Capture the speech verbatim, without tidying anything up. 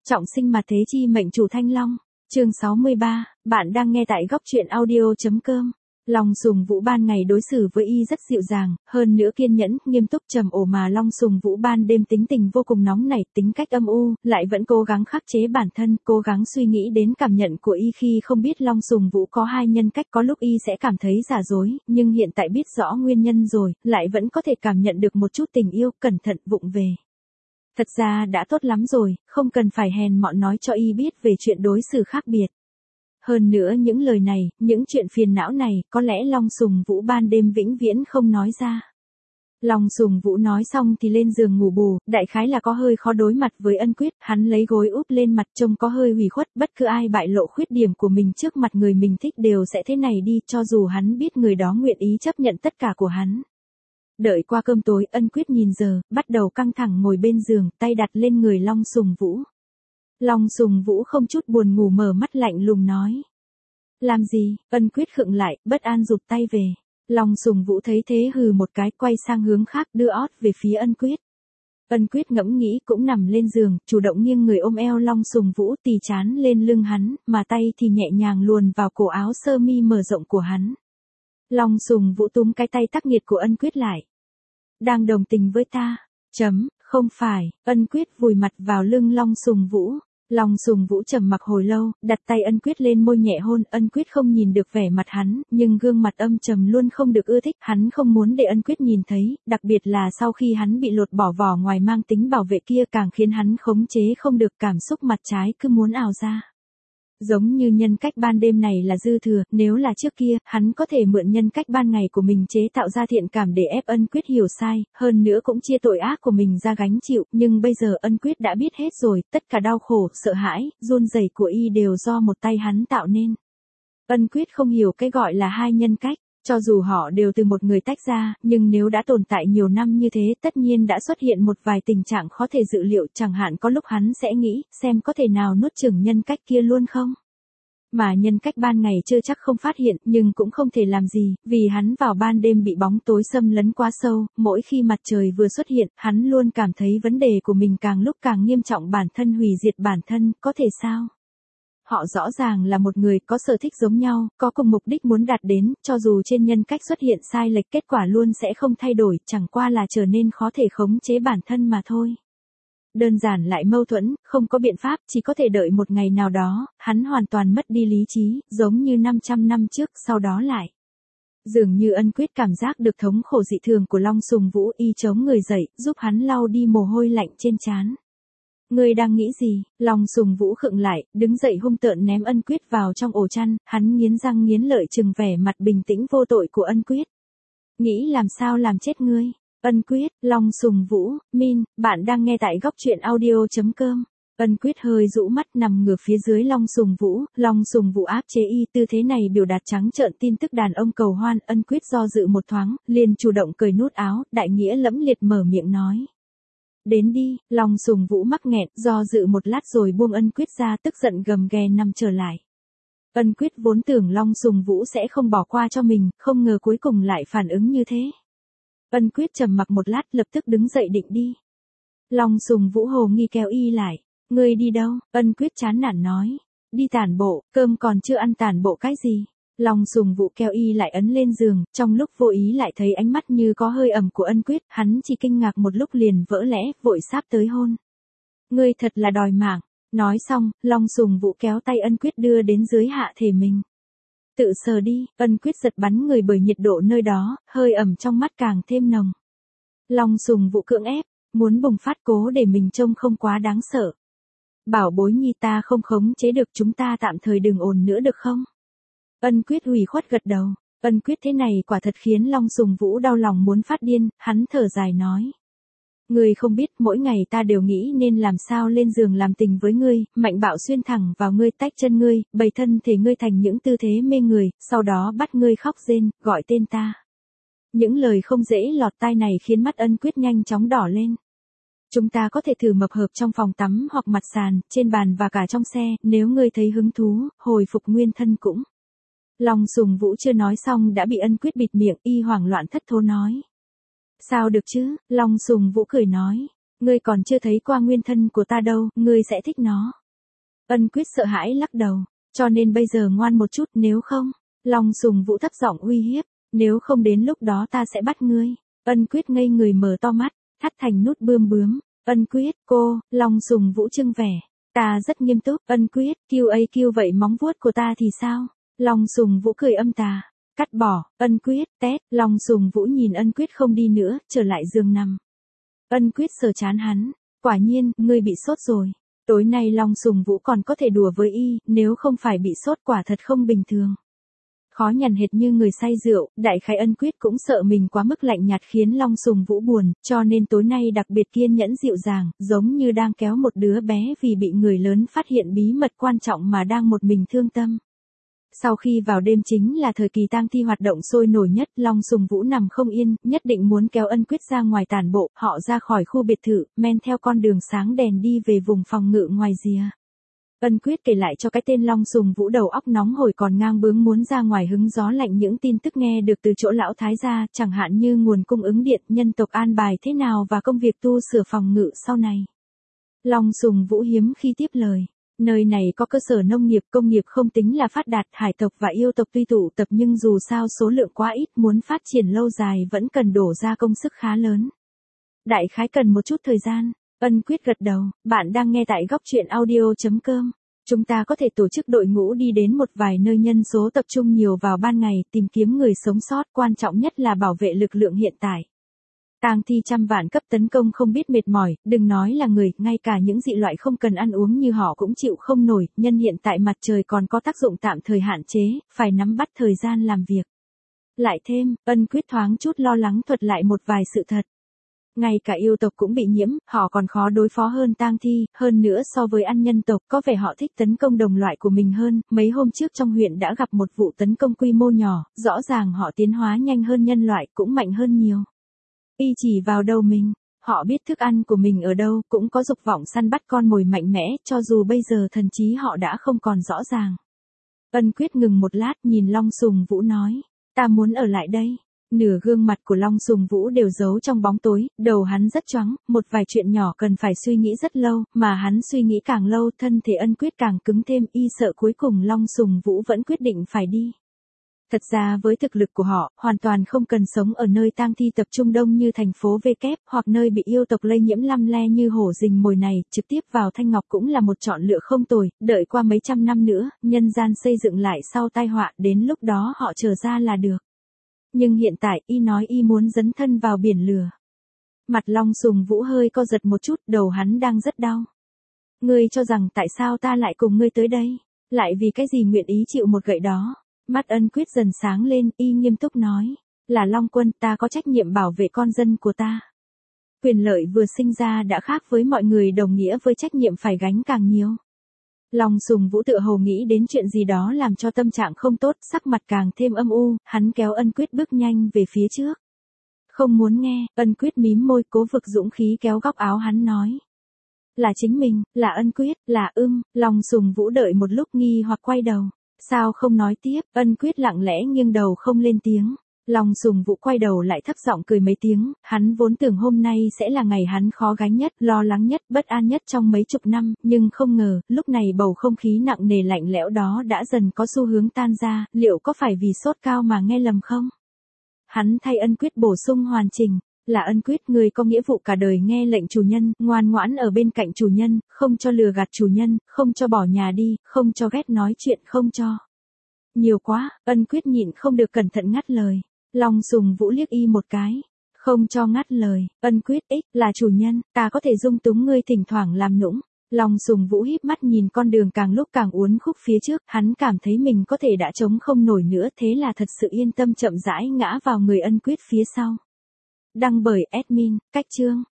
Trọng sinh mà thế chi mệnh chủ Thanh Long. Chương sáu mươi ba, bạn đang nghe tại góc truyện audio.com. Long Sùng Vũ ban ngày đối xử với y rất dịu dàng, hơn nữa kiên nhẫn, nghiêm túc trầm ổn, mà Long Sùng Vũ ban đêm tính tình vô cùng nóng nảy, tính cách âm u, lại vẫn cố gắng khắc chế bản thân, cố gắng suy nghĩ đến cảm nhận của y khi không biết Long Sùng Vũ có hai nhân cách. Có lúc y sẽ cảm thấy giả dối, nhưng hiện tại biết rõ nguyên nhân rồi, lại vẫn có thể cảm nhận được một chút tình yêu, cẩn thận vụng về. Thật ra đã tốt lắm rồi, không cần phải hèn mọn nói cho y biết về chuyện đối xử khác biệt. Hơn nữa những lời này, những chuyện phiền não này, có lẽ Long Sùng Vũ ban đêm vĩnh viễn không nói ra. Long Sùng Vũ nói xong thì lên giường ngủ bù, đại khái là có hơi khó đối mặt với Ân Quyết, hắn lấy gối úp lên mặt trông có hơi ủy khuất, bất cứ ai bại lộ khuyết điểm của mình trước mặt người mình thích đều sẽ thế này đi, cho dù hắn biết người đó nguyện ý chấp nhận tất cả của hắn. Đợi qua cơm tối, Ân Quyết nhìn giờ, bắt đầu căng thẳng ngồi bên giường, tay đặt lên người Long Sùng Vũ. Long Sùng Vũ không chút buồn ngủ mở mắt lạnh lùng nói. Làm gì? Ân Quyết khựng lại, bất an rụt tay về. Long Sùng Vũ thấy thế hừ một cái, quay sang hướng khác, đưa ót về phía Ân Quyết. Ân Quyết ngẫm nghĩ cũng nằm lên giường, chủ động nghiêng người ôm eo Long Sùng Vũ, tì trán lên lưng hắn, mà tay thì nhẹ nhàng luồn vào cổ áo sơ mi mở rộng của hắn. Long Sùng Vũ túm cái tay tắc nghiệt của Ân Quyết lại. Đang đồng tình với ta? Chấm, không phải. Ân Quyết vùi mặt vào lưng Long Sùng Vũ. Long Sùng Vũ trầm mặc hồi lâu, đặt tay Ân Quyết lên môi nhẹ hôn. Ân Quyết không nhìn được vẻ mặt hắn, nhưng gương mặt âm trầm luôn không được ưa thích. Hắn không muốn để Ân Quyết nhìn thấy, đặc biệt là sau khi hắn bị lột bỏ vỏ ngoài mang tính bảo vệ kia, càng khiến hắn khống chế không được, cảm xúc mặt trái cứ muốn ào ra. Giống như nhân cách ban đêm này là dư thừa, nếu là trước kia, hắn có thể mượn nhân cách ban ngày của mình chế tạo ra thiện cảm để ép Ân Quyết hiểu sai, hơn nữa cũng chia tội ác của mình ra gánh chịu, nhưng bây giờ Ân Quyết đã biết hết rồi, tất cả đau khổ, sợ hãi, run rẩy của y đều do một tay hắn tạo nên. Ân Quyết không hiểu cái gọi là hai nhân cách. Cho dù họ đều từ một người tách ra, nhưng nếu đã tồn tại nhiều năm như thế, tất nhiên đã xuất hiện một vài tình trạng khó thể dự liệu, chẳng hạn có lúc hắn sẽ nghĩ, xem có thể nào nuốt chửng nhân cách kia luôn không? Mà nhân cách ban ngày chưa chắc không phát hiện, nhưng cũng không thể làm gì, vì hắn vào ban đêm bị bóng tối xâm lấn quá sâu, mỗi khi mặt trời vừa xuất hiện, hắn luôn cảm thấy vấn đề của mình càng lúc càng nghiêm trọng, bản thân hủy diệt bản thân, có thể sao? Họ rõ ràng là một người, có sở thích giống nhau, có cùng mục đích muốn đạt đến, cho dù trên nhân cách xuất hiện sai lệch, kết quả luôn sẽ không thay đổi, chẳng qua là trở nên khó thể khống chế bản thân mà thôi. Đơn giản lại mâu thuẫn, không có biện pháp, chỉ có thể đợi một ngày nào đó, hắn hoàn toàn mất đi lý trí, giống như năm trăm năm trước, sau đó lại. Dường như Ân Quyết cảm giác được thống khổ dị thường của Long Sùng Vũ, y chống người dậy, giúp hắn lau đi mồ hôi lạnh trên trán. Ngươi đang nghĩ gì? Long Sùng Vũ khựng lại, đứng dậy hung tợn ném Ân Quyết vào trong ổ chăn, hắn nghiến răng nghiến lợi trừng vẻ mặt bình tĩnh vô tội của Ân Quyết. Nghĩ làm sao làm chết ngươi? Ân Quyết, Long Sùng Vũ, Min, bạn đang nghe tại góc truyện audio.com. Ân Quyết hơi rũ mắt nằm ngửa phía dưới Long Sùng Vũ, Long Sùng Vũ áp chế y, tư thế này biểu đạt trắng trợn tin tức đàn ông cầu hoan. Ân Quyết do dự một thoáng, liền chủ động cởi nút áo, đại nghĩa lẫm liệt mở miệng nói. Đến đi. Long Sùng Vũ mắc nghẹn, do dự một lát rồi buông Ân Quyết ra, tức giận gầm ghè nằm trở lại. Ân Quyết vốn tưởng Long Sùng Vũ sẽ không bỏ qua cho mình, không ngờ cuối cùng lại phản ứng như thế. Ân Quyết trầm mặc một lát, lập tức đứng dậy định đi. Long Sùng Vũ hồ nghi kéo y lại. Ngươi đi đâu? Ân Quyết chán nản nói. Đi tản bộ, cơm còn chưa ăn, tản bộ cái gì? Long Sùng Vũ kéo y lại ấn lên giường, trong lúc vô ý lại thấy ánh mắt như có hơi ẩm của Ân Quyết, hắn chỉ kinh ngạc một lúc liền vỡ lẽ, vội sáp tới hôn. Ngươi thật là đòi mạng. Nói xong, Long Sùng Vũ kéo tay Ân Quyết đưa đến dưới hạ thể mình. Tự sờ đi. Ân Quyết giật bắn người bởi nhiệt độ nơi đó, hơi ẩm trong mắt càng thêm nồng. Long Sùng Vũ cưỡng ép, muốn bùng phát cố để mình trông không quá đáng sợ. Bảo bối nhi, ta không khống chế được, chúng ta tạm thời đừng ồn nữa được không? Ân Quyết ủy khuất gật đầu. Ân Quyết thế này quả thật khiến Long Sùng Vũ đau lòng muốn phát điên, hắn thở dài nói. Ngươi không biết, mỗi ngày ta đều nghĩ nên làm sao lên giường làm tình với ngươi, mạnh bạo xuyên thẳng vào ngươi, tách chân ngươi, bày thân thể ngươi thành những tư thế mê người, sau đó bắt ngươi khóc rên, gọi tên ta. Những lời không dễ lọt tai này khiến mắt Ân Quyết nhanh chóng đỏ lên. Chúng ta có thể thử mập hợp trong phòng tắm hoặc mặt sàn, trên bàn và cả trong xe, nếu ngươi thấy hứng thú, hồi phục nguyên thân cũng. Long Sùng Vũ chưa nói xong đã bị Ân Quyết bịt miệng, y hoảng loạn thất thố nói. Sao được chứ? Long Sùng Vũ cười nói. Ngươi còn chưa thấy qua nguyên thân của ta đâu, ngươi sẽ thích nó. Ân Quyết sợ hãi lắc đầu, cho nên bây giờ ngoan một chút, nếu không, Long Sùng Vũ thấp giọng uy hiếp, nếu không đến lúc đó ta sẽ bắt ngươi. Ân Quyết ngây người mở to mắt, thắt thành nút bươm bướm. Ân Quyết, cô, Long Sùng Vũ trưng vẻ. Ta rất nghiêm túc. Ân Quyết, kêu ấy kêu vậy móng vuốt của ta thì sao? Long Sùng Vũ cười âm tà. Cắt bỏ. Ân Quyết, tét. Long Sùng Vũ nhìn Ân Quyết không đi nữa, trở lại giường nằm. Ân Quyết sờ chán hắn. Quả nhiên, ngươi bị sốt rồi. Tối nay Long Sùng Vũ còn có thể đùa với y, nếu không phải bị sốt quả thật không bình thường. Khó nhằn hệt như người say rượu, đại khái Ân Quyết cũng sợ mình quá mức lạnh nhạt khiến Long Sùng Vũ buồn, cho nên tối nay đặc biệt kiên nhẫn dịu dàng, giống như đang kéo một đứa bé vì bị người lớn phát hiện bí mật quan trọng mà đang một mình thương tâm. Sau khi vào đêm chính là thời kỳ tang thi hoạt động sôi nổi nhất, Long Sùng Vũ nằm không yên, nhất định muốn kéo Ân Quyết ra ngoài tản bộ, họ ra khỏi khu biệt thự, men theo con đường sáng đèn đi về vùng phòng ngự ngoài rìa. Ân Quyết kể lại cho cái tên Long Sùng Vũ đầu óc nóng hổi còn ngang bướng muốn ra ngoài hứng gió lạnh những tin tức nghe được từ chỗ lão thái gia, chẳng hạn như nguồn cung ứng điện, nhân tộc an bài thế nào và công việc tu sửa phòng ngự sau này. Long Sùng Vũ hiếm khi tiếp lời. Nơi này có cơ sở nông nghiệp, công nghiệp không tính là phát đạt, hải tộc và yêu tộc tuy tụ tập nhưng dù sao số lượng quá ít, muốn phát triển lâu dài vẫn cần đổ ra công sức khá lớn. Đại khái cần một chút thời gian. Ân Quyết gật đầu, bạn đang nghe tại góc truyện audio chấm com. Chúng ta có thể tổ chức đội ngũ đi đến một vài nơi nhân số tập trung nhiều vào ban ngày, tìm kiếm người sống sót, quan trọng nhất là bảo vệ lực lượng hiện tại. Tang thi trăm vạn cấp tấn công không biết mệt mỏi, đừng nói là người, ngay cả những dị loại không cần ăn uống như họ cũng chịu không nổi, nhân hiện tại mặt trời còn có tác dụng tạm thời hạn chế, phải nắm bắt thời gian làm việc. Lại thêm, Ân Quyết thoáng chút lo lắng thuật lại một vài sự thật. Ngay cả yêu tộc cũng bị nhiễm, họ còn khó đối phó hơn tang thi, hơn nữa so với ăn nhân tộc, có vẻ họ thích tấn công đồng loại của mình hơn, mấy hôm trước trong huyện đã gặp một vụ tấn công quy mô nhỏ, rõ ràng họ tiến hóa nhanh hơn nhân loại, cũng mạnh hơn nhiều. Y chỉ vào đầu mình, họ biết thức ăn của mình ở đâu, cũng có dục vọng săn bắt con mồi mạnh mẽ, cho dù bây giờ thần trí họ đã không còn rõ ràng. Ân Quyết ngừng một lát nhìn Long Sùng Vũ nói, ta muốn ở lại đây. Nửa gương mặt của Long Sùng Vũ đều giấu trong bóng tối, đầu hắn rất choáng, một vài chuyện nhỏ cần phải suy nghĩ rất lâu, mà hắn suy nghĩ càng lâu thân thể Ân Quyết càng cứng thêm, y sợ cuối cùng Long Sùng Vũ vẫn quyết định phải đi. Thật ra với thực lực của họ, hoàn toàn không cần sống ở nơi tang thi tập trung đông như thành phố V kép, hoặc nơi bị yêu tộc lây nhiễm lăm le như hổ rình mồi này, trực tiếp vào Thanh Ngọc cũng là một chọn lựa không tồi, đợi qua mấy trăm năm nữa, nhân gian xây dựng lại sau tai họa, đến lúc đó họ trở ra là được. Nhưng hiện tại, y nói y muốn dấn thân vào biển lửa. Mặt Long Sùng Vũ hơi co giật một chút, đầu hắn đang rất đau. Ngươi cho rằng tại sao ta lại cùng ngươi tới đây? Lại vì cái gì nguyện ý chịu một gậy đó? Mắt Ân Quyết dần sáng lên, y nghiêm túc nói. Là Long Quân, ta có trách nhiệm bảo vệ con dân của ta. Quyền lợi vừa sinh ra đã khác với mọi người đồng nghĩa với trách nhiệm phải gánh càng nhiều. Long Sùng Vũ tự hồ nghĩ đến chuyện gì đó làm cho tâm trạng không tốt, sắc mặt càng thêm âm u, hắn kéo Ân Quyết bước nhanh về phía trước. Không muốn nghe, Ân Quyết mím môi cố vực dũng khí kéo góc áo hắn nói. Là chính mình, là Ân Quyết, là ưm, Long Sùng Vũ đợi một lúc nghi hoặc quay đầu. Sao không nói tiếp, Ân Quyết lặng lẽ nghiêng đầu không lên tiếng. Long Sùng Vũ quay đầu lại thấp giọng cười mấy tiếng, hắn vốn tưởng hôm nay sẽ là ngày hắn khó gánh nhất, lo lắng nhất, bất an nhất trong mấy chục năm, nhưng không ngờ, lúc này bầu không khí nặng nề lạnh lẽo đó đã dần có xu hướng tan ra, liệu có phải vì sốt cao mà nghe lầm không? Hắn thay Ân Quyết bổ sung hoàn chỉnh, là Ân Quyết, người có nghĩa vụ cả đời nghe lệnh chủ nhân, ngoan ngoãn ở bên cạnh chủ nhân, không cho lừa gạt chủ nhân, không cho bỏ nhà đi, không cho ghét nói chuyện, không cho. Nhiều quá, Ân Quyết nhịn không được cẩn thận ngắt lời. Long Sùng Vũ liếc y một cái. Không cho ngắt lời, Ân Quyết, ích, là chủ nhân, ta có thể dung túng ngươi thỉnh thoảng làm nũng. Long Sùng Vũ híp mắt nhìn con đường càng lúc càng uốn khúc phía trước, hắn cảm thấy mình có thể đã chống không nổi nữa, thế là thật sự yên tâm chậm rãi ngã vào người Ân Quyết phía sau. Đăng bởi admin, cách chương.